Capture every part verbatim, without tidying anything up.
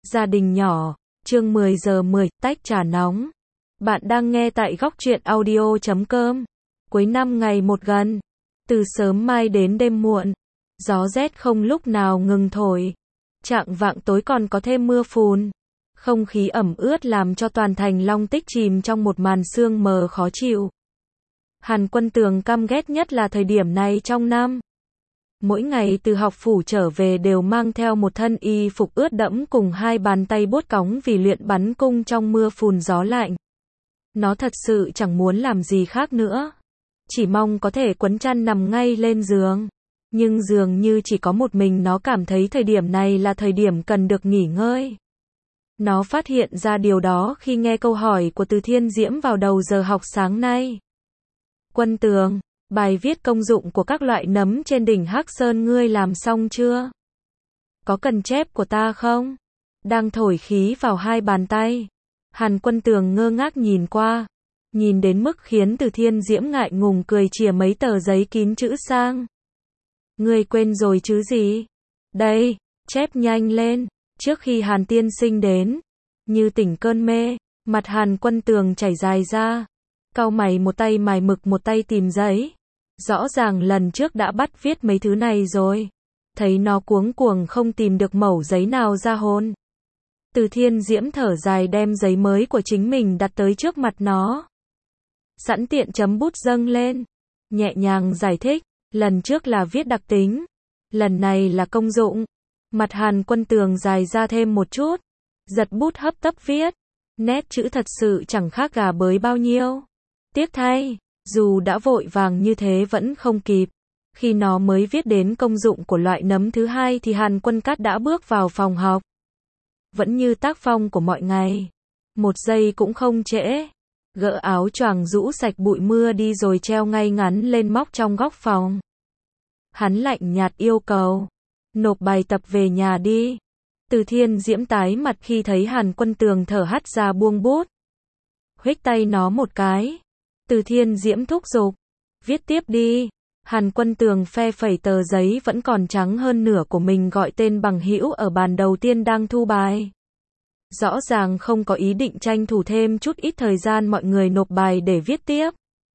Gia đình nhỏ, chương mười giờ mười, tách trà nóng. Bạn đang nghe tại góc truyện audio chấm com. Cuối năm ngày một gần, từ sớm mai đến đêm muộn, gió rét không lúc nào ngừng thổi. Chạng vạng tối còn có thêm mưa phùn. Không khí ẩm ướt làm cho toàn thành Long Tích chìm trong một màn sương mờ khó chịu. Hàn Quân Tường căm ghét nhất là thời điểm này trong năm. Mỗi ngày từ học phủ trở về đều mang theo một thân y phục ướt đẫm cùng hai bàn tay buốt cóng vì luyện bắn cung trong mưa phùn gió lạnh. Nó thật sự chẳng muốn làm gì khác nữa. Chỉ mong có thể quấn chăn nằm ngay lên giường. Nhưng dường như chỉ có một mình nó cảm thấy thời điểm này là thời điểm cần được nghỉ ngơi. Nó phát hiện ra điều đó khi nghe câu hỏi của Từ Thiên Diễm vào đầu giờ học sáng nay. Quân Tường, bài viết công dụng của các loại nấm trên đỉnh Hắc Sơn ngươi làm xong chưa? Có cần chép của ta không? Đang thổi khí vào hai bàn tay. Hàn Quân Tường ngơ ngác nhìn qua. Nhìn đến mức khiến Từ Thiên Diễm ngại ngùng cười chìa mấy tờ giấy kín chữ sang. Ngươi quên rồi chứ gì? Đây, chép nhanh lên. Trước khi Hàn tiên sinh đến, như tỉnh cơn mê, mặt Hàn Quân Tường chảy dài ra. Cau mày một tay mài mực một tay tìm giấy. Rõ ràng lần trước đã bắt viết mấy thứ này rồi. Thấy nó cuống cuồng không tìm được mẩu giấy nào ra hôn. Từ Thiên Diễm thở dài đem giấy mới của chính mình đặt tới trước mặt nó. Sẵn tiện chấm bút dâng lên. Nhẹ nhàng giải thích. Lần trước là viết đặc tính. Lần này là công dụng. Mặt Hàn Quân Tường dài ra thêm một chút. Giật bút hấp tấp viết. Nét chữ thật sự chẳng khác gà bới bao nhiêu. Tiếc thay, dù đã vội vàng như thế vẫn không kịp. Khi nó mới viết đến công dụng của loại nấm thứ hai thì Hàn Quân Cát đã bước vào phòng học. Vẫn như tác phong của mọi ngày. Một giây cũng không trễ. Gỡ áo choàng rũ sạch bụi mưa đi rồi treo ngay ngắn lên móc trong góc phòng. Hắn lạnh nhạt yêu cầu. Nộp bài tập về nhà đi. Từ Thiên Diễm tái mặt khi thấy Hàn Quân Tường thở hắt ra buông bút. Huých tay nó một cái. Từ Thiên Diễm thúc giục. Viết tiếp đi. Hàn Quân Tường phe phẩy tờ giấy vẫn còn trắng hơn nửa của mình gọi tên bằng hữu ở bàn đầu tiên đang thu bài. Rõ ràng không có ý định tranh thủ thêm chút ít thời gian mọi người nộp bài để viết tiếp.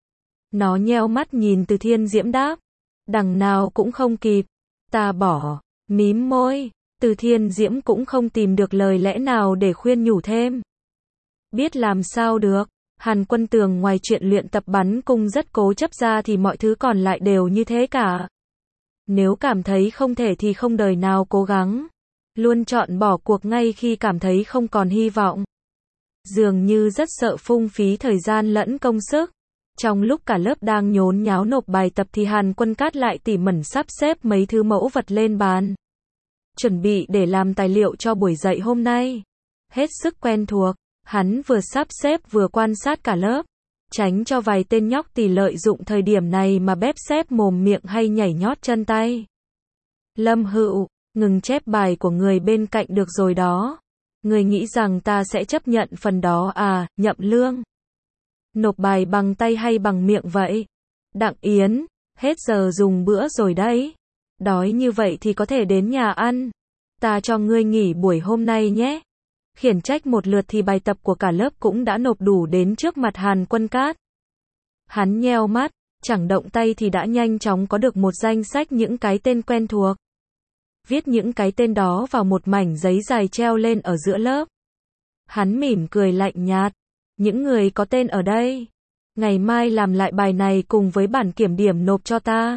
Nó nheo mắt nhìn Từ Thiên Diễm đáp. Đằng nào cũng không kịp. Ta bỏ. Mím môi. Từ Thiên Diễm cũng không tìm được lời lẽ nào để khuyên nhủ thêm. Biết làm sao được. Hàn Quân Tường ngoài chuyện luyện tập bắn cung rất cố chấp ra thì mọi thứ còn lại đều như thế cả. Nếu cảm thấy không thể thì không đời nào cố gắng. Luôn chọn bỏ cuộc ngay khi cảm thấy không còn hy vọng. Dường như rất sợ phung phí thời gian lẫn công sức. Trong lúc cả lớp đang nhốn nháo nộp bài tập thì Hàn Quân Cát lại tỉ mẩn sắp xếp mấy thứ mẫu vật lên bàn. Chuẩn bị để làm tài liệu cho buổi dạy hôm nay. Hết sức quen thuộc. Hắn vừa sắp xếp vừa quan sát cả lớp. Tránh cho vài tên nhóc tỉ lợi dụng thời điểm này mà bép xép mồm miệng hay nhảy nhót chân tay. Lâm Hựu, ngừng chép bài của người bên cạnh được rồi đó. Người nghĩ rằng ta sẽ chấp nhận phần đó à, Nhậm Lương. Nộp bài bằng tay hay bằng miệng vậy? Đặng Yến, hết giờ dùng bữa rồi đấy. Đói như vậy thì có thể đến nhà ăn. Ta cho ngươi nghỉ buổi hôm nay nhé. Khiển trách một lượt thì bài tập của cả lớp cũng đã nộp đủ đến trước mặt Hàn Quân Cát. Hắn nheo mắt, chẳng động tay thì đã nhanh chóng có được một danh sách những cái tên quen thuộc. Viết những cái tên đó vào một mảnh giấy dài treo lên ở giữa lớp. Hắn mỉm cười lạnh nhạt. Những người có tên ở đây. Ngày mai làm lại bài này cùng với bản kiểm điểm nộp cho ta.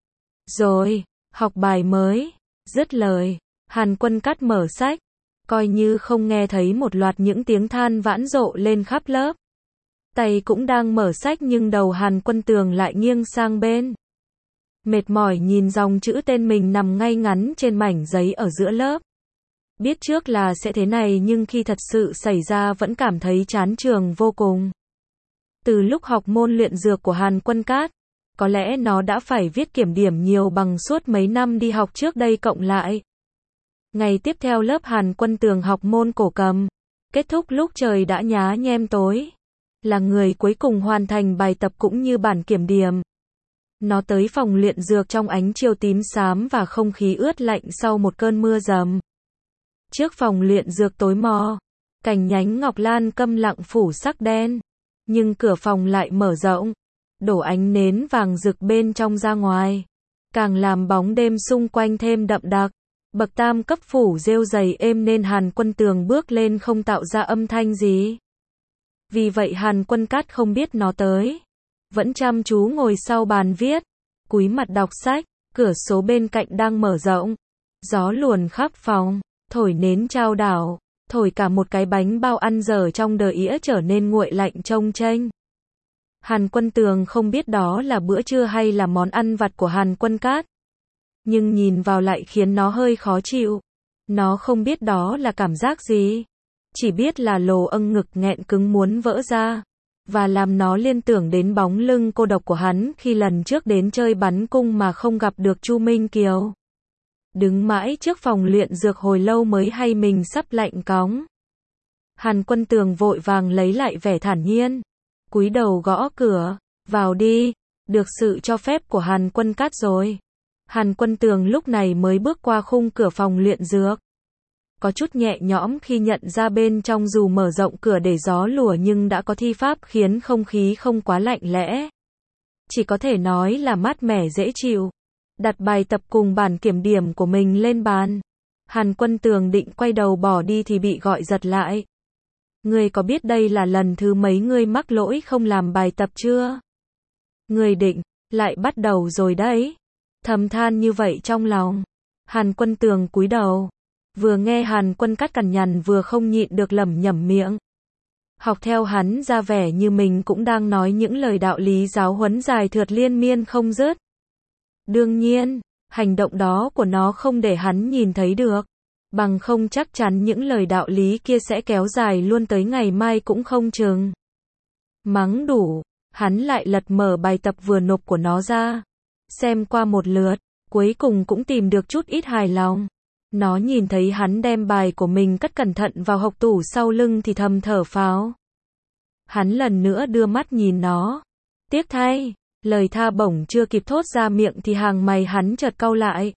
Rồi, học bài mới. Dứt lời, Hàn Quân Cát mở sách. Coi như không nghe thấy một loạt những tiếng than vãn rộ lên khắp lớp. Tay cũng đang mở sách nhưng đầu Hàn Quân Tường lại nghiêng sang bên. Mệt mỏi nhìn dòng chữ tên mình nằm ngay ngắn trên mảnh giấy ở giữa lớp. Biết trước là sẽ thế này nhưng khi thật sự xảy ra vẫn cảm thấy chán trường vô cùng. Từ lúc học môn luyện dược của Hàn Quân Cát, có lẽ nó đã phải viết kiểm điểm nhiều bằng suốt mấy năm đi học trước đây cộng lại. Ngày tiếp theo lớp Hàn Quân Tường học môn cổ cầm. Kết thúc lúc trời đã nhá nhem tối. Là người cuối cùng hoàn thành bài tập cũng như bản kiểm điểm. Nó tới phòng luyện dược trong ánh chiều tím xám và không khí ướt lạnh sau một cơn mưa rầm. Trước phòng luyện dược tối mò, cành nhánh ngọc lan câm lặng phủ sắc đen. Nhưng cửa phòng lại mở rộng, đổ ánh nến vàng rực bên trong ra ngoài, càng làm bóng đêm xung quanh thêm đậm đặc. Bậc tam cấp phủ rêu dày êm nên Hàn Quân Tường bước lên không tạo ra âm thanh gì. Vì vậy Hàn Quân Cát không biết nó tới. Vẫn chăm chú ngồi sau bàn viết, cúi mặt đọc sách, cửa sổ bên cạnh đang mở rộng. Gió luồn khắp phòng, thổi nến trao đảo, thổi cả một cái bánh bao ăn dở trong đờ ĩa trở nên nguội lạnh trông chênh. Hàn Quân Tường không biết đó là bữa trưa hay là món ăn vặt của Hàn Quân Cát. Nhưng nhìn vào lại khiến nó hơi khó chịu. Nó không biết đó là cảm giác gì. Chỉ biết là lồ âng ngực nghẹn cứng muốn vỡ ra. Và làm nó liên tưởng đến bóng lưng cô độc của hắn khi lần trước đến chơi bắn cung mà không gặp được Chu Minh Kiều. Đứng mãi trước phòng luyện dược hồi lâu mới hay mình sắp lạnh cóng. Hàn Quân Tường vội vàng lấy lại vẻ thản nhiên. Cúi đầu gõ cửa, vào đi, được sự cho phép của Hàn Quân Cát rồi. Hàn Quân Tường lúc này mới bước qua khung cửa phòng luyện dược. Có chút nhẹ nhõm khi nhận ra bên trong dù mở rộng cửa để gió lùa nhưng đã có thi pháp khiến không khí không quá lạnh lẽ. Chỉ có thể nói là mát mẻ dễ chịu. Đặt bài tập cùng bản kiểm điểm của mình lên bàn. Hàn Quân Tường định quay đầu bỏ đi thì bị gọi giật lại. Ngươi có biết đây là lần thứ mấy ngươi mắc lỗi không làm bài tập chưa? Ngươi định, lại bắt đầu rồi đấy. Thầm than như vậy trong lòng. Hàn Quân Tường cúi đầu. Vừa nghe Hàn Quân Cát cằn nhằn vừa không nhịn được lẩm nhẩm miệng. Học theo hắn ra vẻ như mình cũng đang nói những lời đạo lý giáo huấn dài thượt liên miên không dứt. Đương nhiên, hành động đó của nó không để hắn nhìn thấy được. Bằng không chắc chắn những lời đạo lý kia sẽ kéo dài luôn tới ngày mai cũng không chừng. Mắng đủ, hắn lại lật mở bài tập vừa nộp của nó ra. Xem qua một lượt, cuối cùng cũng tìm được chút ít hài lòng. Nó nhìn thấy hắn đem bài của mình cất cẩn thận vào hộc tủ sau lưng thì thầm thở phào. Hắn lần nữa đưa mắt nhìn nó. Tiếc thay, lời tha bổng chưa kịp thốt ra miệng thì hàng mày hắn chợt cau lại.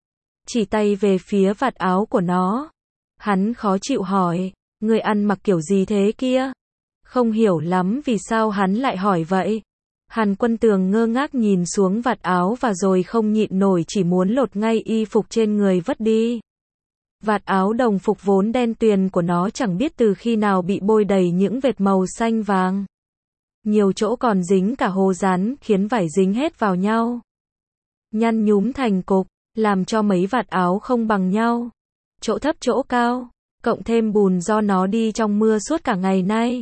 Chỉ tay về phía vạt áo của nó. Hắn khó chịu hỏi, người ăn mặc kiểu gì thế kia? Không hiểu lắm vì sao hắn lại hỏi vậy. Hàn Quân Tường ngơ ngác nhìn xuống vạt áo và rồi không nhịn nổi chỉ muốn lột ngay y phục trên người vứt đi. Vạt áo đồng phục vốn đen tuyền của nó chẳng biết từ khi nào bị bôi đầy những vệt màu xanh vàng. Nhiều chỗ còn dính cả hồ dán khiến vải dính hết vào nhau. Nhăn nhúm thành cục, làm cho mấy vạt áo không bằng nhau. Chỗ thấp chỗ cao, cộng thêm bùn do nó đi trong mưa suốt cả ngày nay.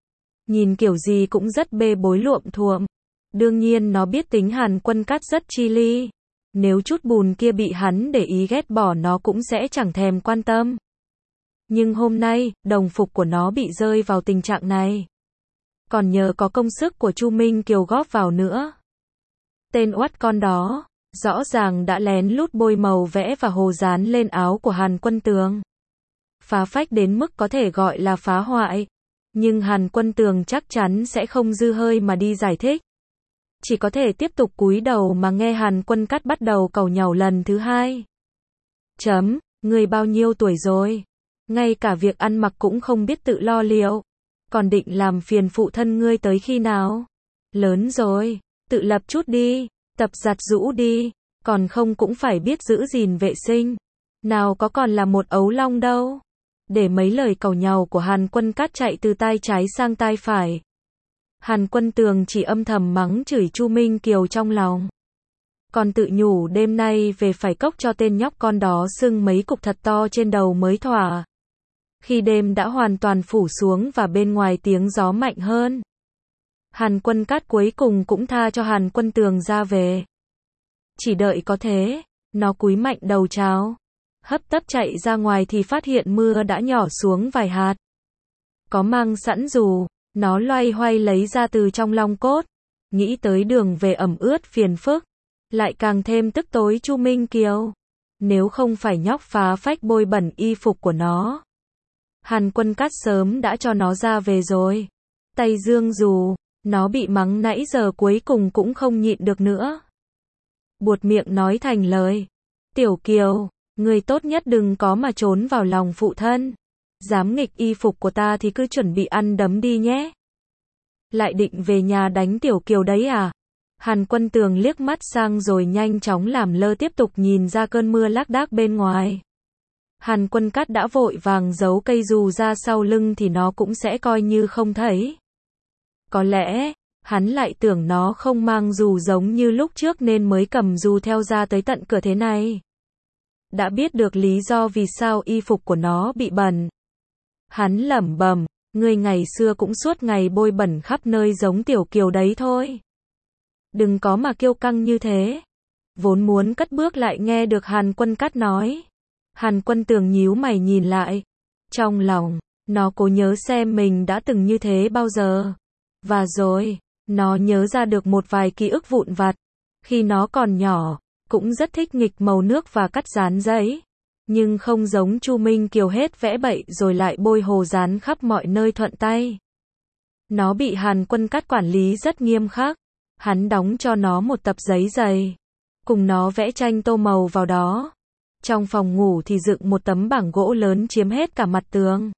Nhìn kiểu gì cũng rất bê bối luộm thuộm. Đương nhiên nó biết tính Hàn Quân Cát rất chi ly. Nếu chút bùn kia bị hắn để ý ghét bỏ nó cũng sẽ chẳng thèm quan tâm. Nhưng hôm nay, đồng phục của nó bị rơi vào tình trạng này. Còn nhờ có công sức của Chu Minh Kiều góp vào nữa. Tên oắt con đó, rõ ràng đã lén lút bôi màu vẽ và hồ dán lên áo của Hàn Quân Tường. Phá phách đến mức có thể gọi là phá hoại. Nhưng Hàn Quân Tường chắc chắn sẽ không dư hơi mà đi giải thích. Chỉ có thể tiếp tục cúi đầu mà nghe Hàn Quân Cát bắt đầu càu nhàu lần thứ hai. Chấm, người bao nhiêu tuổi rồi? Ngay cả việc ăn mặc cũng không biết tự lo liệu. Còn định làm phiền phụ thân ngươi tới khi nào? Lớn rồi, tự lập chút đi, tập giặt giũ đi, còn không cũng phải biết giữ gìn vệ sinh. Nào có còn là một ấu long đâu. Để mấy lời càu nhàu của Hàn Quân Cát chạy từ tai trái sang tai phải. Hàn Quân Tường chỉ âm thầm mắng chửi Chu Minh Kiều trong lòng. Còn tự nhủ đêm nay về phải cốc cho tên nhóc con đó sưng mấy cục thật to trên đầu mới thỏa. Khi đêm đã hoàn toàn phủ xuống và bên ngoài tiếng gió mạnh hơn. Hàn Quân Cát cuối cùng cũng tha cho Hàn Quân Tường ra về. Chỉ đợi có thế, nó cúi mạnh đầu chào. Hấp tấp chạy ra ngoài thì phát hiện mưa đã nhỏ xuống vài hạt. Có mang sẵn dù, nó loay hoay lấy ra từ trong long cốt. Nghĩ tới đường về ẩm ướt phiền phức. Lại càng thêm tức tối Chu Minh Kiều. Nếu không phải nhóc phá phách bôi bẩn y phục của nó. Hàn Quân Cát sớm đã cho nó ra về rồi. Tay dương dù, nó bị mắng nãy giờ cuối cùng cũng không nhịn được nữa. Buột miệng nói thành lời. Tiểu Kiều, Ngươi tốt nhất đừng có mà trốn vào lòng phụ thân. Dám nghịch y phục của ta thì cứ chuẩn bị ăn đấm đi nhé. Lại định về nhà đánh Tiểu Kiều đấy à? Hàn Quân Tường liếc mắt sang rồi nhanh chóng làm lơ tiếp tục nhìn ra cơn mưa lác đác bên ngoài. Hàn Quân Cát đã vội vàng giấu cây dù ra sau lưng thì nó cũng sẽ coi như không thấy. Có lẽ, hắn lại tưởng nó không mang dù giống như lúc trước nên mới cầm dù theo ra tới tận cửa thế này. Đã biết được lý do vì sao y phục của nó bị bẩn. Hắn lẩm bẩm, ngươi ngày xưa cũng suốt ngày bôi bẩn khắp nơi giống Tiểu Kiều đấy thôi. Đừng có mà kiêu căng như thế. Vốn muốn cất bước lại nghe được Hàn Quân Cát nói. Hàn Quân Tường nhíu mày nhìn lại. Trong lòng, nó cố nhớ xem mình đã từng như thế bao giờ. Và rồi, nó nhớ ra được một vài ký ức vụn vặt. Khi nó còn nhỏ, cũng rất thích nghịch màu nước và cắt dán giấy. Nhưng không giống Chu Minh Kiều hết vẽ bậy rồi lại bôi hồ dán khắp mọi nơi thuận tay. Nó bị Hàn Quân Cát quản lý rất nghiêm khắc. Hắn đóng cho nó một tập giấy dày. Cùng nó vẽ tranh tô màu vào đó. Trong phòng ngủ thì dựng một tấm bảng gỗ lớn chiếm hết cả mặt tường.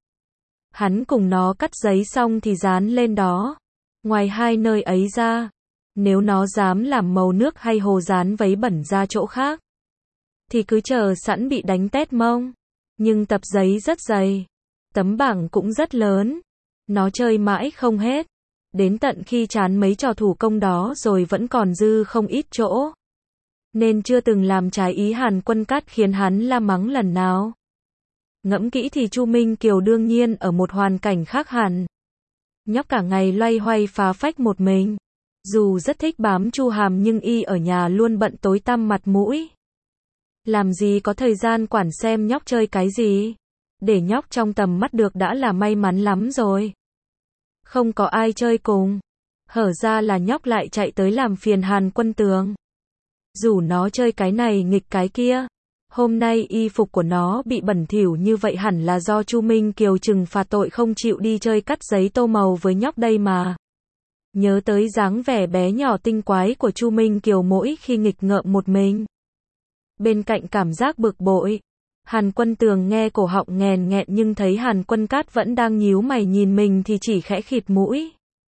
Hắn cùng nó cắt giấy xong thì dán lên đó. Ngoài hai nơi ấy ra, nếu nó dám làm màu nước hay hồ dán vấy bẩn ra chỗ khác, thì cứ chờ sẵn bị đánh tét mông. Nhưng tập giấy rất dày. Tấm bảng cũng rất lớn. Nó chơi mãi không hết. Đến tận khi chán mấy trò thủ công đó rồi vẫn còn dư không ít chỗ. Nên chưa từng làm trái ý Hàn Quân Cát khiến hắn la mắng lần nào. Ngẫm kỹ thì Chu Minh Kiều đương nhiên ở một hoàn cảnh khác hẳn. Nhóc cả ngày loay hoay phá phách một mình. Dù rất thích bám Chu Hàm nhưng y ở nhà luôn bận tối tăm mặt mũi. Làm gì có thời gian quản xem nhóc chơi cái gì. Để nhóc trong tầm mắt được đã là may mắn lắm rồi. Không có ai chơi cùng. Hở ra là nhóc lại chạy tới làm phiền Hàn Quân Tường. Dù nó chơi cái này nghịch cái kia. Hôm nay y phục của nó bị bẩn thỉu như vậy hẳn là do Chu Minh Kiều trừng phạt tội không chịu đi chơi cắt giấy tô màu với nhóc đây mà. Nhớ tới dáng vẻ bé nhỏ tinh quái của Chu Minh Kiều mỗi khi nghịch ngợm một mình. Bên cạnh cảm giác bực bội, Hàn Quân Tường nghe cổ họng nghèn nghẹn nhưng thấy Hàn Quân Cát vẫn đang nhíu mày nhìn mình thì chỉ khẽ khịt mũi.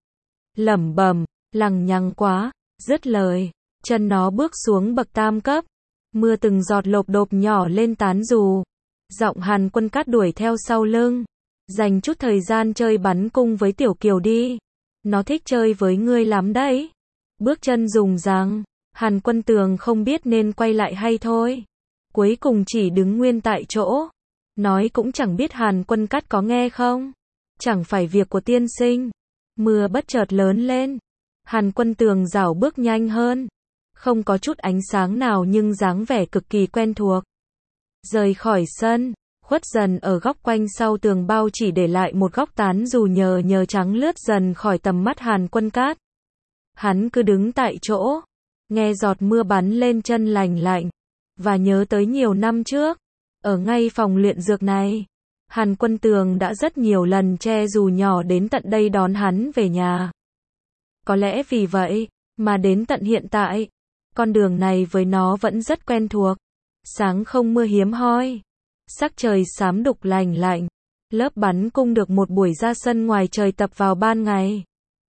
Lẩm bẩm, lằng nhằng quá, dứt lời, chân nó bước xuống bậc tam cấp. Mưa từng giọt lộp độp nhỏ lên tán dù. Giọng Hàn Quân Cát đuổi theo sau lưng. Dành chút thời gian chơi bắn cung với Tiểu Kiều đi. Nó thích chơi với ngươi lắm đấy. Bước chân rùng ràng. Hàn Quân Tường không biết nên quay lại hay thôi. Cuối cùng chỉ đứng nguyên tại chỗ. Nói cũng chẳng biết Hàn Quân Cát có nghe không. Chẳng phải việc của tiên sinh. Mưa bất chợt lớn lên. Hàn Quân Tường rảo bước nhanh hơn. Không có chút ánh sáng nào nhưng dáng vẻ cực kỳ quen thuộc. Rời khỏi sân, khuất dần ở góc quanh sau tường bao chỉ để lại một góc tán dù nhờ nhờ trắng lướt dần khỏi tầm mắt Hàn Quân Cát. Hắn cứ đứng tại chỗ, nghe giọt mưa bắn lên chân lành lạnh, và nhớ tới nhiều năm trước, ở ngay phòng luyện dược này, Hàn Quân Tường đã rất nhiều lần che dù nhỏ đến tận đây đón hắn về nhà. Có lẽ vì vậy, mà đến tận hiện tại, con đường này với nó vẫn rất quen thuộc. Sáng không mưa hiếm hoi. Sắc trời xám đục lành lạnh. Lớp bắn cung được một buổi ra sân ngoài trời tập vào ban ngày.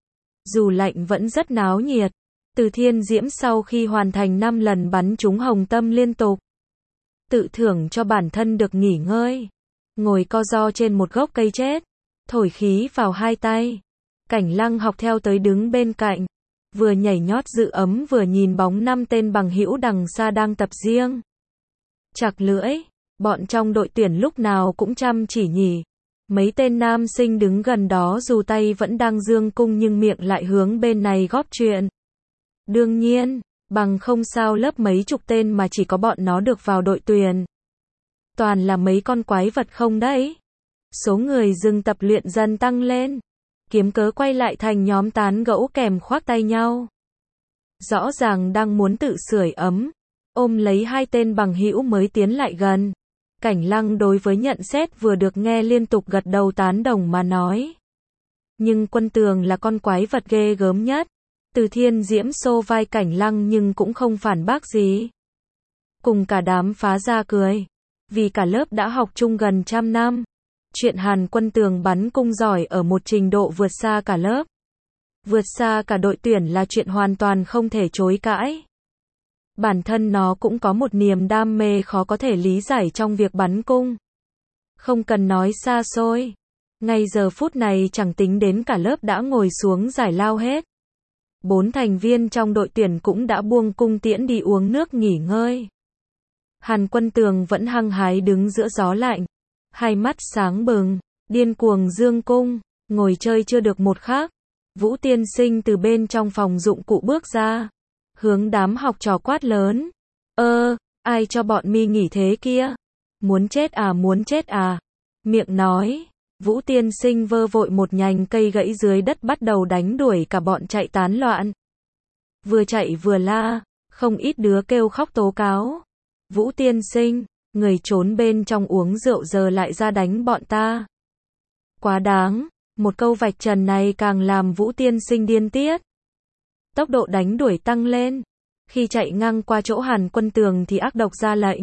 Dù lạnh vẫn rất náo nhiệt. Từ Thiên Diễm sau khi hoàn thành năm lần bắn trúng hồng tâm liên tục. Tự thưởng cho bản thân được nghỉ ngơi. Ngồi co ro trên một gốc cây chết. Thổi khí vào hai tay. Cảnh Lăng học theo tới đứng bên cạnh. Vừa nhảy nhót giữ ấm vừa nhìn bóng năm tên bằng hữu đằng xa đang tập riêng. Chặt lưỡi, bọn trong đội tuyển lúc nào cũng chăm chỉ nhỉ. Mấy tên nam sinh đứng gần đó dù tay vẫn đang giương cung nhưng miệng lại hướng bên này góp chuyện. Đương nhiên, bằng không sao lớp mấy chục tên mà chỉ có bọn nó được vào đội tuyển. Toàn là mấy con quái vật không đấy. Số người dừng tập luyện dần tăng lên. Kiếm cớ quay lại thành nhóm tán gẫu kèm khoác tay nhau. Rõ ràng đang muốn tự sưởi ấm, ôm lấy hai tên bằng hữu mới tiến lại gần. Cảnh Lăng đối với nhận xét vừa được nghe liên tục gật đầu tán đồng mà nói. Nhưng Quân Tường là con quái vật ghê gớm nhất. Từ Thiên Diễm xô vai Cảnh Lăng nhưng cũng không phản bác gì. Cùng cả đám phá ra cười. vì cả lớp đã học chung gần trăm năm. Chuyện Hàn Quân Tường bắn cung giỏi ở một trình độ vượt xa cả lớp, vượt xa cả đội tuyển là chuyện hoàn toàn không thể chối cãi. Bản thân nó cũng có một niềm đam mê khó có thể lý giải trong việc bắn cung. Không cần nói xa xôi. Ngay giờ phút này chẳng tính đến cả lớp đã ngồi xuống giải lao hết. Bốn thành viên trong đội tuyển cũng đã buông cung tiễn đi uống nước nghỉ ngơi. Hàn Quân Tường vẫn hăng hái đứng giữa gió lạnh. Hai mắt sáng bừng, điên cuồng giương cung, ngồi chơi chưa được một khắc. Vũ tiên sinh từ bên trong phòng dụng cụ bước ra. Hướng đám học trò quát lớn. Ơ, ai cho bọn mi nghỉ thế kia? Muốn chết à muốn chết à? Miệng nói. Vũ tiên sinh vơ vội một nhành cây gãy dưới đất bắt đầu đánh đuổi cả bọn chạy tán loạn. Vừa chạy vừa la, không ít đứa kêu khóc tố cáo. Vũ tiên sinh, người trốn bên trong uống rượu giờ lại ra đánh bọn ta. Quá đáng, một câu vạch trần này càng làm Vũ tiên sinh điên tiết. Tốc độ đánh đuổi tăng lên. Khi chạy ngang qua chỗ Hàn Quân Tường thì ác độc ra lệnh.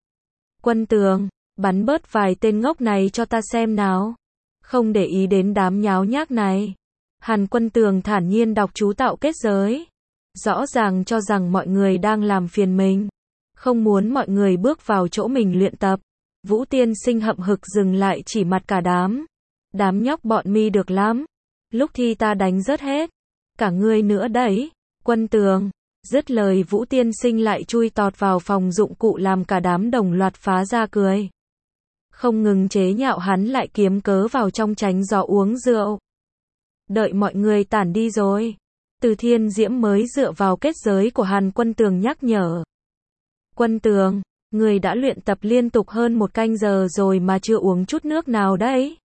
Quân Tường, bắn bớt vài tên ngốc này cho ta xem nào. Không để ý đến đám nháo nhác này. Hàn Quân Tường thản nhiên đọc chú tạo kết giới. Rõ ràng cho rằng mọi người đang làm phiền mình. Không muốn mọi người bước vào chỗ mình luyện tập. Vũ tiên sinh hậm hực dừng lại chỉ mặt cả đám. Đám nhóc bọn mi được lắm. Lúc thi ta đánh rớt hết. Cả ngươi nữa đấy. Quân Tường. Dứt lời Vũ tiên sinh lại chui tọt vào phòng dụng cụ làm cả đám đồng loạt phá ra cười. Không ngừng chế nhạo hắn lại kiếm cớ vào trong tránh gió uống rượu. Đợi mọi người tản đi rồi. Từ Thiên Diễm mới dựa vào kết giới của Hàn Quân Tường nhắc nhở. Quân Tường, người đã luyện tập liên tục hơn một canh giờ rồi mà chưa uống chút nước nào đấy.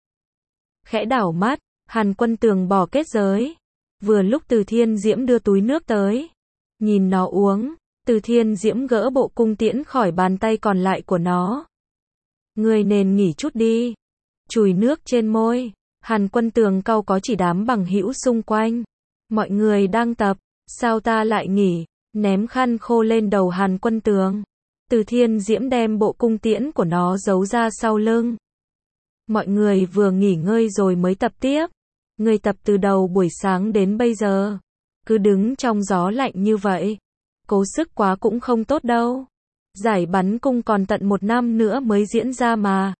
Khẽ đảo mắt, Hàn Quân Tường bỏ kết giới. Vừa lúc Từ Thiên Diễm đưa túi nước tới. Nhìn nó uống, Từ Thiên Diễm gỡ bộ cung tiễn khỏi bàn tay còn lại của nó. Người nên nghỉ chút đi. Chùi nước trên môi, Hàn Quân Tường cau có chỉ đám bằng hữu xung quanh. Mọi người đang tập, sao ta lại nghỉ? Ném khăn khô lên đầu Hàn Quân Tường. Từ Thiên Diễm đem bộ cung tiễn của nó giấu ra sau lưng. Mọi người vừa nghỉ ngơi rồi mới tập tiếp. Người tập từ đầu buổi sáng đến bây giờ. Cứ đứng trong gió lạnh như vậy. Cố sức quá cũng không tốt đâu. Giải bắn cung còn tận một năm nữa mới diễn ra mà.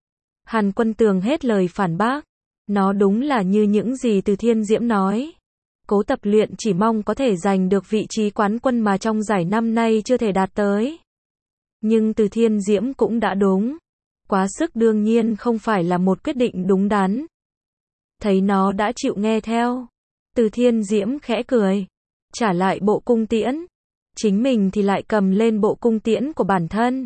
Hàn Quân Tường hết lời phản bác. Nó đúng là như những gì Từ Thiên Diễm nói. Cố tập luyện chỉ mong có thể giành được vị trí quán quân mà trong giải năm nay chưa thể đạt tới. Nhưng Từ Thiên Diễm cũng đã đúng. Quá sức đương nhiên không phải là một quyết định đúng đắn. Thấy nó đã chịu nghe theo. Từ Thiên Diễm khẽ cười. Trả lại bộ cung tiễn. Chính mình thì lại cầm lên bộ cung tiễn của bản thân.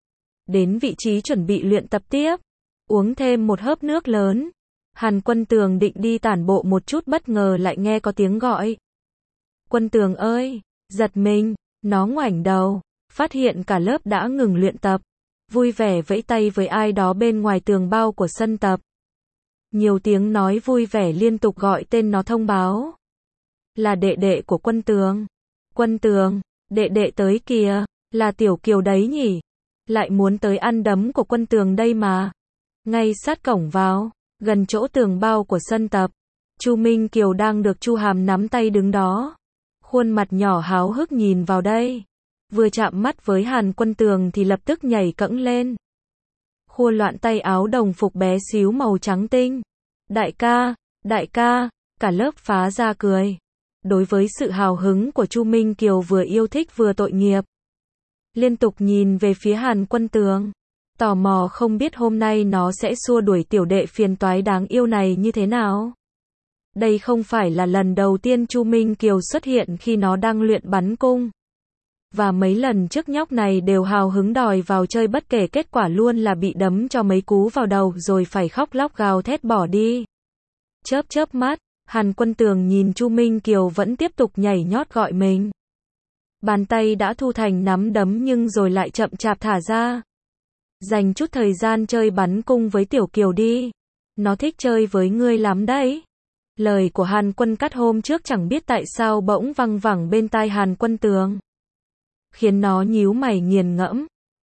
Đến vị trí chuẩn bị luyện tập tiếp. Uống thêm một hớp nước lớn. Hàn Quân Tường định đi tản bộ một chút bất ngờ lại nghe có tiếng gọi. Quân Tường ơi! Giật mình, nó ngoảnh đầu. Phát hiện cả lớp đã ngừng luyện tập. Vui vẻ vẫy tay với ai đó bên ngoài tường bao của sân tập. Nhiều tiếng nói vui vẻ liên tục gọi tên nó thông báo. Là đệ đệ của Quân Tường. Quân Tường, đệ đệ tới kìa, là Tiểu Kiều đấy nhỉ? Lại muốn tới ăn đấm của Quân Tường đây mà. Ngay sát cổng vào, gần chỗ tường bao của sân tập, Chu Minh Kiều đang được Chu Hàm nắm tay đứng đó. Khuôn mặt nhỏ háo hức nhìn vào đây. Vừa chạm mắt với Hàn Quân Tường thì lập tức nhảy cẫng lên. Khua loạn tay áo đồng phục bé xíu màu trắng tinh. Đại ca, đại ca, cả lớp phá ra cười. Đối với sự hào hứng của Chu Minh Kiều vừa yêu thích vừa tội nghiệp. Liên tục nhìn về phía Hàn Quân Tường. Tò mò không biết hôm nay nó sẽ xua đuổi tiểu đệ phiền toái đáng yêu này như thế nào. Đây không phải là lần đầu tiên Chu Minh Kiều xuất hiện khi nó đang luyện bắn cung. Và mấy lần trước nhóc này đều hào hứng đòi vào chơi bất kể kết quả luôn là bị đấm cho mấy cú vào đầu rồi phải khóc lóc gào thét bỏ đi. Chớp chớp mắt, Hàn Quân Tường nhìn Chu Minh Kiều vẫn tiếp tục nhảy nhót gọi mình. Bàn tay đã thu thành nắm đấm nhưng rồi lại chậm chạp thả ra. Dành chút thời gian chơi bắn cung với Tiểu Kiều đi. Nó thích chơi với ngươi lắm đấy. Lời của Hàn Quân Cắt hôm trước chẳng biết tại sao bỗng văng vẳng bên tai Hàn Quân Tường. Khiến nó nhíu mày nghiền ngẫm.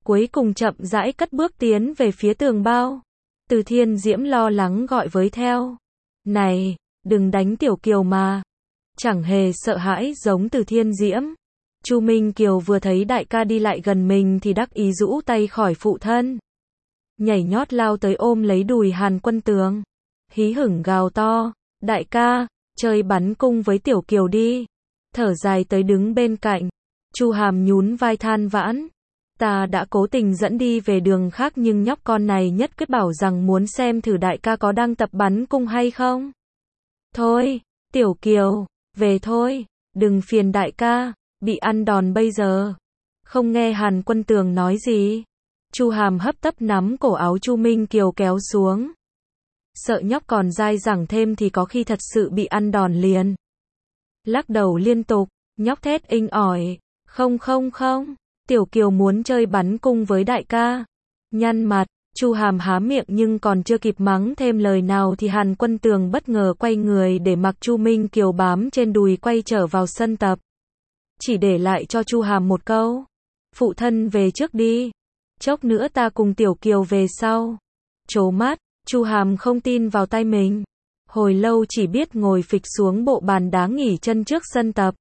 cuối cùng chậm rãi cất bước tiến về phía tường bao. Từ Thiên Diễm lo lắng gọi với theo. Này, đừng đánh Tiểu Kiều mà. Chẳng hề sợ hãi giống Từ Thiên Diễm. Chu Minh Kiều vừa thấy đại ca đi lại gần mình thì đắc ý rũ tay khỏi phụ thân. Nhảy nhót lao tới ôm lấy đùi Hàn Quân Tường. Hí hửng gào to, đại ca, chơi bắn cung với Tiểu Kiều đi. Thở dài tới đứng bên cạnh. Chu Hàm nhún vai than vãn. Ta đã cố tình dẫn đi về đường khác nhưng nhóc con này nhất quyết bảo rằng muốn xem thử đại ca có đang tập bắn cung hay không. Thôi, Tiểu Kiều, về thôi, đừng phiền đại ca, bị ăn đòn bây giờ. Không nghe Hàn Quân Tường nói gì. Chu Hàm hấp tấp nắm cổ áo Chu Minh Kiều kéo xuống. Sợ nhóc còn dai dẳng thêm thì có khi thật sự bị ăn đòn liền. Lắc đầu liên tục, nhóc thét inh ỏi. Không không không, Tiểu Kiều muốn chơi bắn cung với đại ca. Nhăn mặt, Chu Hàm há miệng nhưng còn chưa kịp mắng thêm lời nào thì Hàn Quân Tường bất ngờ quay người để mặc Chu Minh Kiều bám trên đùi quay trở vào sân tập. Chỉ để lại cho Chu Hàm một câu. Phụ thân về trước đi. Chốc nữa ta cùng Tiểu Kiều về sau. Trố mắt, Chu Hàm không tin vào tay mình. Hồi lâu chỉ biết ngồi phịch xuống bộ bàn đá nghỉ chân trước sân tập.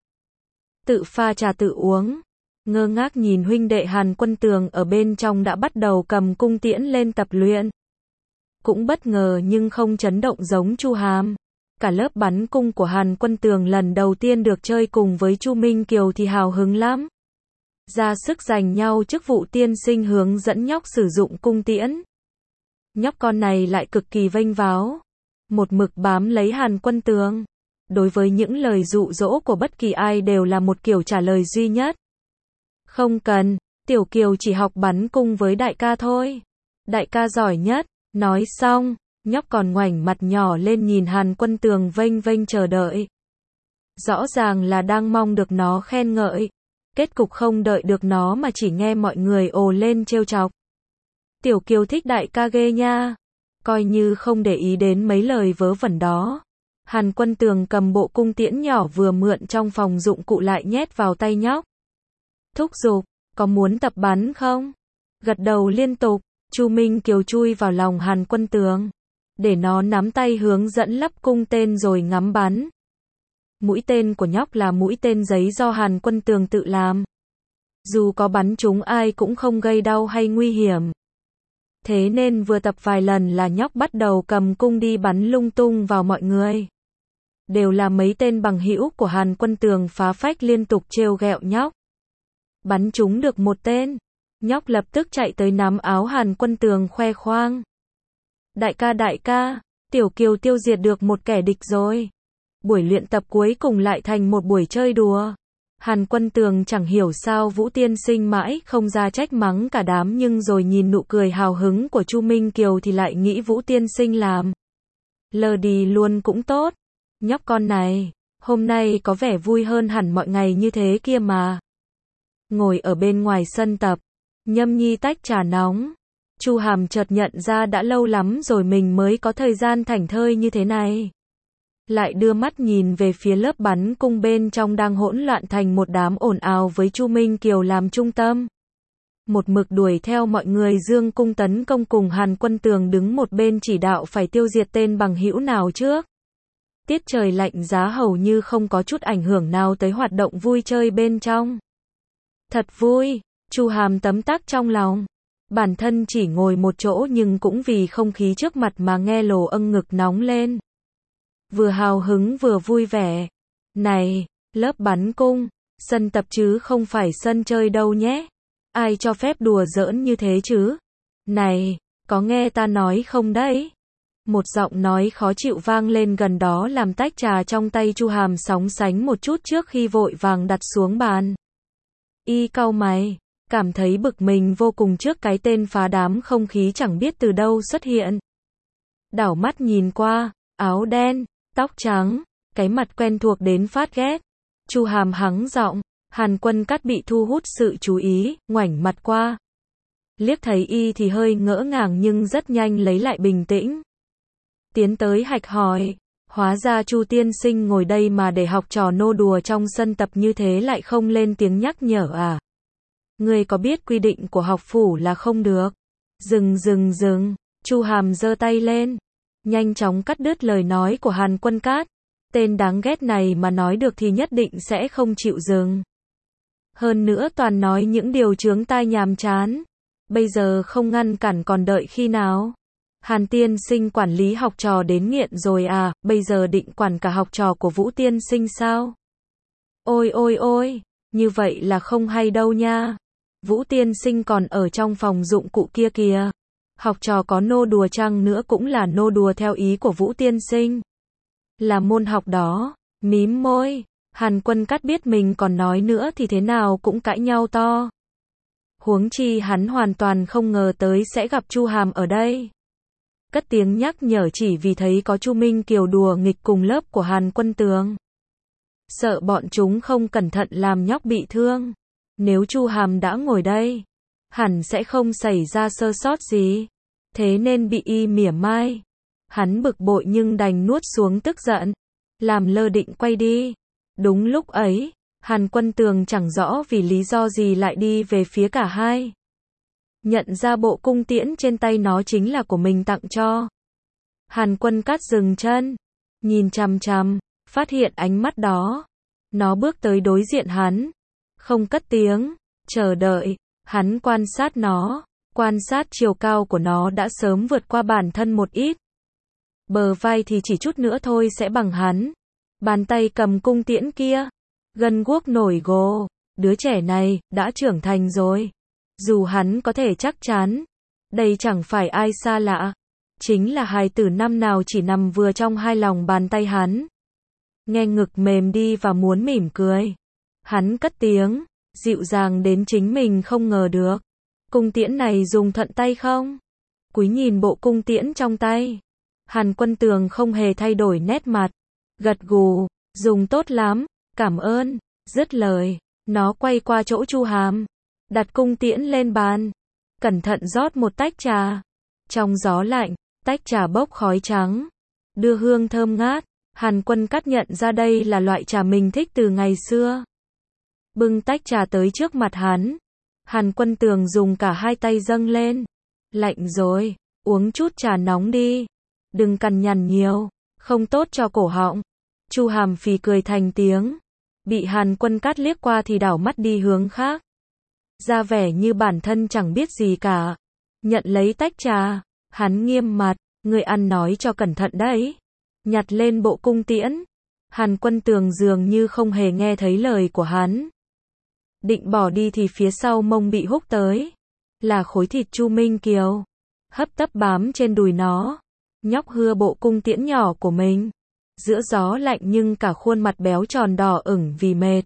Tự pha trà tự uống. Ngơ ngác nhìn huynh đệ Hàn Quân Tường ở bên trong đã bắt đầu cầm cung tiễn lên tập luyện. Cũng bất ngờ nhưng không chấn động giống Chu Hàm. Cả lớp bắn cung của Hàn Quân Tường lần đầu tiên được chơi cùng với Chu Minh Kiều thì hào hứng lắm. Ra sức giành nhau chức vụ tiên sinh hướng dẫn nhóc sử dụng cung tiễn. Nhóc con này lại cực kỳ vênh váo. Một mực bám lấy Hàn Quân Tường. Đối với những lời dụ dỗ của bất kỳ ai đều là một kiểu trả lời duy nhất. Không cần, Tiểu Kiều chỉ học bắn cung với đại ca thôi. Đại ca giỏi nhất. Nói xong, nhóc còn ngoảnh mặt nhỏ lên nhìn Hàn Quân Tường vênh vênh chờ đợi. Rõ ràng là đang mong được nó khen ngợi. Kết cục không đợi được nó mà chỉ nghe mọi người ồ lên trêu chọc. Tiểu Kiều thích đại ca ghê nha. Coi như không để ý đến mấy lời vớ vẩn đó. Hàn Quân Tường cầm bộ cung tiễn nhỏ vừa mượn trong phòng dụng cụ lại nhét vào tay nhóc. Thúc giục, có muốn tập bắn không? Gật đầu liên tục, Chu Minh Kiều chui vào lòng Hàn Quân Tường. Để nó nắm tay hướng dẫn lắp cung tên rồi ngắm bắn. Mũi tên của nhóc là mũi tên giấy do Hàn Quân Tường tự làm. Dù có bắn trúng ai cũng không gây đau hay nguy hiểm. Thế nên vừa tập vài lần là nhóc bắt đầu cầm cung đi bắn lung tung vào mọi người. Đều là mấy tên bằng hữu của Hàn Quân Tường phá phách liên tục trêu ghẹo nhóc. Bắn trúng được một tên. Nhóc lập tức chạy tới nắm áo Hàn Quân Tường khoe khoang. Đại ca đại ca, Tiểu Kiều tiêu diệt được một kẻ địch rồi. Buổi luyện tập cuối cùng lại thành một buổi chơi đùa. Hàn Quân Tường chẳng hiểu sao Vũ tiên sinh mãi không ra trách mắng cả đám nhưng rồi nhìn nụ cười hào hứng của Chu Minh Kiều thì lại nghĩ Vũ tiên sinh làm. Lờ đi luôn cũng tốt. Nhóc con này, hôm nay có vẻ vui hơn hẳn mọi ngày như thế kia mà. Ngồi ở bên ngoài sân tập, nhâm nhi tách trà nóng. Chu Hàm chợt nhận ra đã lâu lắm rồi mình mới có thời gian thảnh thơi như thế này. Lại đưa mắt nhìn về phía lớp bắn cung bên trong đang hỗn loạn thành một đám ồn ào với Chu Minh Kiều làm trung tâm. Một mực đuổi theo mọi người dương cung tấn công cùng Hàn Quân Tường đứng một bên chỉ đạo phải tiêu diệt tên bằng hữu nào trước. Tiết trời lạnh giá hầu như không có chút ảnh hưởng nào tới hoạt động vui chơi bên trong. Thật vui, Chu Hàm tấm tắc trong lòng. Bản thân chỉ ngồi một chỗ nhưng cũng vì không khí trước mặt mà nghe lồ âng ngực nóng lên. Vừa hào hứng vừa vui vẻ. Này, lớp bắn cung, sân tập chứ không phải sân chơi đâu nhé. Ai cho phép đùa giỡn như thế chứ? Này, có nghe ta nói không đấy? Một giọng nói khó chịu vang lên gần đó làm tách trà trong tay Chu Hàm sóng sánh một chút trước khi vội vàng đặt xuống bàn. Y cau mày, cảm thấy bực mình vô cùng trước cái tên phá đám không khí chẳng biết từ đâu xuất hiện. Đảo mắt nhìn qua, áo đen, tóc trắng, cái mặt quen thuộc đến phát ghét. Chu Hàm hắng giọng, Hàn Quân Cát bị thu hút sự chú ý, ngoảnh mặt qua. Liếc thấy y thì hơi ngỡ ngàng nhưng rất nhanh lấy lại bình tĩnh. Tiến tới hạch hỏi, hóa ra Chu tiên sinh ngồi đây mà để học trò nô đùa trong sân tập như thế lại không lên tiếng nhắc nhở à? Ngươi có biết quy định của học phủ là không được. Dừng dừng dừng, Chu Hàm giơ tay lên, nhanh chóng cắt đứt lời nói của Hàn Quân Cát. Tên đáng ghét này mà nói được thì nhất định sẽ không chịu dừng. Hơn nữa toàn nói những điều chướng tai nhàm chán. Bây giờ không ngăn cản còn đợi khi nào? Hàn tiên sinh quản lý học trò đến nghiện rồi à, bây giờ định quản cả học trò của Vũ tiên sinh sao? Ôi ôi ôi, như vậy là không hay đâu nha. Vũ tiên sinh còn ở trong phòng dụng cụ kia kìa. Học trò có nô đùa chăng nữa cũng là nô đùa theo ý của Vũ tiên sinh. Là môn học đó, mím môi, Hàn Quân Cát biết mình còn nói nữa thì thế nào cũng cãi nhau to. Huống chi hắn hoàn toàn không ngờ tới sẽ gặp Chu Hàm ở đây. Cất tiếng nhắc nhở chỉ vì thấy có Chu Minh Kiều đùa nghịch cùng lớp của Hàn Quân Tường. Sợ bọn chúng không cẩn thận làm nhóc bị thương. Nếu Chu Hàm đã ngồi đây, hẳn sẽ không xảy ra sơ sót gì. Thế nên bị y mỉa mai. Hắn bực bội nhưng đành nuốt xuống tức giận. Làm lơ định quay đi. Đúng lúc ấy, Hàn Quân Tường chẳng rõ vì lý do gì lại đi về phía cả hai. Nhận ra bộ cung tiễn trên tay nó chính là của mình tặng cho. Hàn Quân Cát dừng chân, nhìn chằm chằm, phát hiện ánh mắt đó. Nó bước tới đối diện hắn, không cất tiếng, chờ đợi. Hắn quan sát nó, quan sát chiều cao của nó đã sớm vượt qua bản thân một ít. Bờ vai thì chỉ chút nữa thôi sẽ bằng hắn. Bàn tay cầm cung tiễn kia, gân guốc nổi gồ. Đứa trẻ này đã trưởng thành rồi. Dù hắn có thể chắc chắn, đây chẳng phải ai xa lạ, chính là hài tử năm nào chỉ nằm vừa trong hai lòng bàn tay hắn. Nghe ngực mềm đi và muốn mỉm cười. Hắn cất tiếng, dịu dàng đến chính mình không ngờ được. Cung tiễn này dùng thuận tay không? Cúi nhìn bộ cung tiễn trong tay. Hàn Quân Tường không hề thay đổi nét mặt. Gật gù, dùng tốt lắm, cảm ơn. Dứt lời, nó quay qua chỗ Chu Hàm, đặt cung tiễn lên bàn, cẩn thận rót một tách trà. Trong gió lạnh, tách trà bốc khói trắng, đưa hương thơm ngát. Hàn Quân Cát nhận ra đây là loại trà mình thích từ ngày xưa. Bưng tách trà tới trước mặt hắn. Hàn Quân Tường dùng cả hai tay dâng lên. Lạnh rồi, uống chút trà nóng đi. Đừng cằn nhằn nhiều, không tốt cho cổ họng. Chu Hàm phì cười thành tiếng. Bị Hàn Quân Cát liếc qua thì đảo mắt đi hướng khác. Ra vẻ như bản thân chẳng biết gì cả. Nhận lấy tách trà, hắn nghiêm mặt, người ăn nói cho cẩn thận đấy. Nhặt lên bộ cung tiễn. Hàn Quân Tường dường như không hề nghe thấy lời của hắn. Định bỏ đi thì phía sau mông bị húc tới. Là khối thịt Chu Minh Kiều. Hấp tấp bám trên đùi nó. Nhóc hưa bộ cung tiễn nhỏ của mình. Giữa gió lạnh nhưng cả khuôn mặt béo tròn đỏ ửng vì mệt.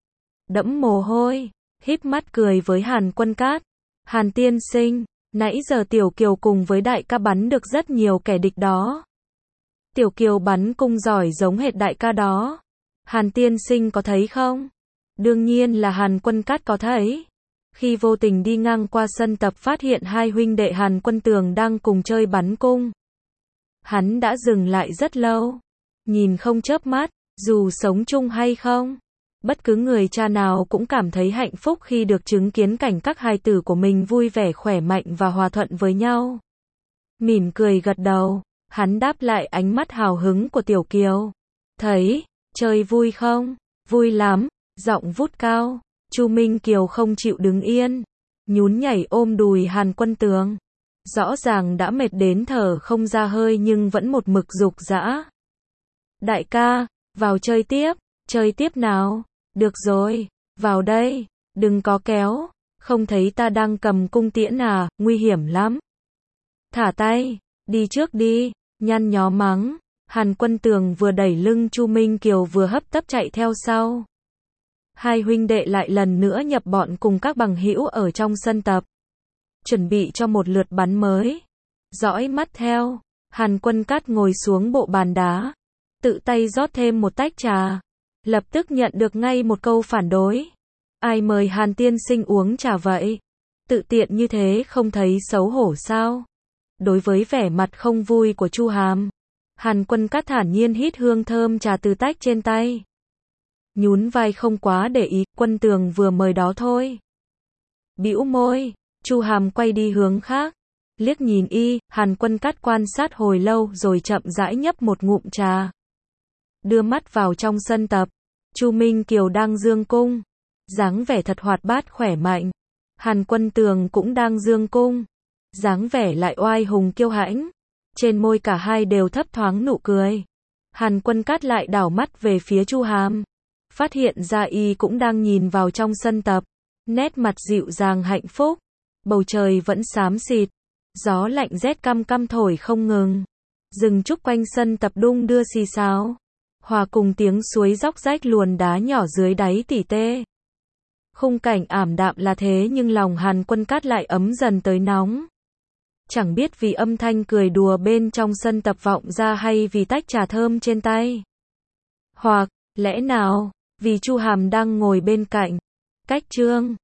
Đẫm mồ hôi, híp mắt cười với Hàn Quân Cát. Hàn tiên sinh, nãy giờ Tiểu Kiều cùng với đại ca bắn được rất nhiều kẻ địch đó. Tiểu Kiều bắn cung giỏi giống hệt đại ca đó. Hàn tiên sinh có thấy không? Đương nhiên là Hàn Quân Cát có thấy. Khi vô tình đi ngang qua sân tập phát hiện hai huynh đệ Hàn Quân Tường đang cùng chơi bắn cung. Hắn đã dừng lại rất lâu. Nhìn không chớp mắt, dù sống chung hay không. Bất cứ người cha nào cũng cảm thấy hạnh phúc khi được chứng kiến cảnh các hài tử của mình vui vẻ khỏe mạnh và hòa thuận với nhau. Mỉm cười gật đầu, hắn đáp lại ánh mắt hào hứng của Tiểu Kiều. Thấy, chơi vui không? Vui lắm, giọng vút cao. Chu Minh Kiều không chịu đứng yên, nhún nhảy ôm đùi Hàn Quân Tường. Rõ ràng đã mệt đến thở không ra hơi nhưng vẫn một mực dục dã. Đại ca, vào chơi tiếp, chơi tiếp nào. Được rồi, vào đây, đừng có kéo, không thấy ta đang cầm cung tiễn à, nguy hiểm lắm. Thả tay, đi trước đi, nhăn nhó mắng. Hàn Quân Tường vừa đẩy lưng Chu Minh Kiều vừa hấp tấp chạy theo sau. Hai huynh đệ lại lần nữa nhập bọn cùng các bằng hữu ở trong sân tập. Chuẩn bị cho một lượt bắn mới. Dõi mắt theo, Hàn Quân Cát ngồi xuống bộ bàn đá. Tự tay rót thêm một tách trà. Lập tức nhận được ngay một câu phản đối. Ai mời Hàn tiên sinh uống trà vậy? Tự tiện như thế không thấy xấu hổ sao? Đối với vẻ mặt không vui của Chu Hàm, Hàn Quân Cát thản nhiên hít hương thơm trà từ tách trên tay. Nhún vai không quá để ý, Quân Tường vừa mời đó thôi. bĩu môi, Chu Hàm quay đi hướng khác, liếc nhìn y, Hàn Quân Cát quan sát hồi lâu rồi chậm rãi nhấp một ngụm trà. Đưa mắt vào trong sân tập, Chu Minh Kiều đang dương cung, dáng vẻ thật hoạt bát khỏe mạnh. Hàn Quân Tường cũng đang dương cung, dáng vẻ lại oai hùng kiêu hãnh. Trên môi cả hai đều thấp thoáng nụ cười. Hàn Quân Cát lại đảo mắt về phía Chu Hàm, phát hiện ra y cũng đang nhìn vào trong sân tập, nét mặt dịu dàng hạnh phúc. Bầu trời vẫn xám xịt, gió lạnh rét căm căm thổi không ngừng. Rừng trúc quanh sân tập đung đưa xì xào, hòa cùng tiếng suối róc rách luồn đá nhỏ dưới đáy tỉ tê. Khung cảnh ảm đạm là thế nhưng lòng Hàn Quân Cát lại ấm dần tới nóng. Chẳng biết vì âm thanh cười đùa bên trong sân tập vọng ra hay vì tách trà thơm trên tay. Hoặc, lẽ nào, vì Chu Hàm đang ngồi bên cạnh, cách Trương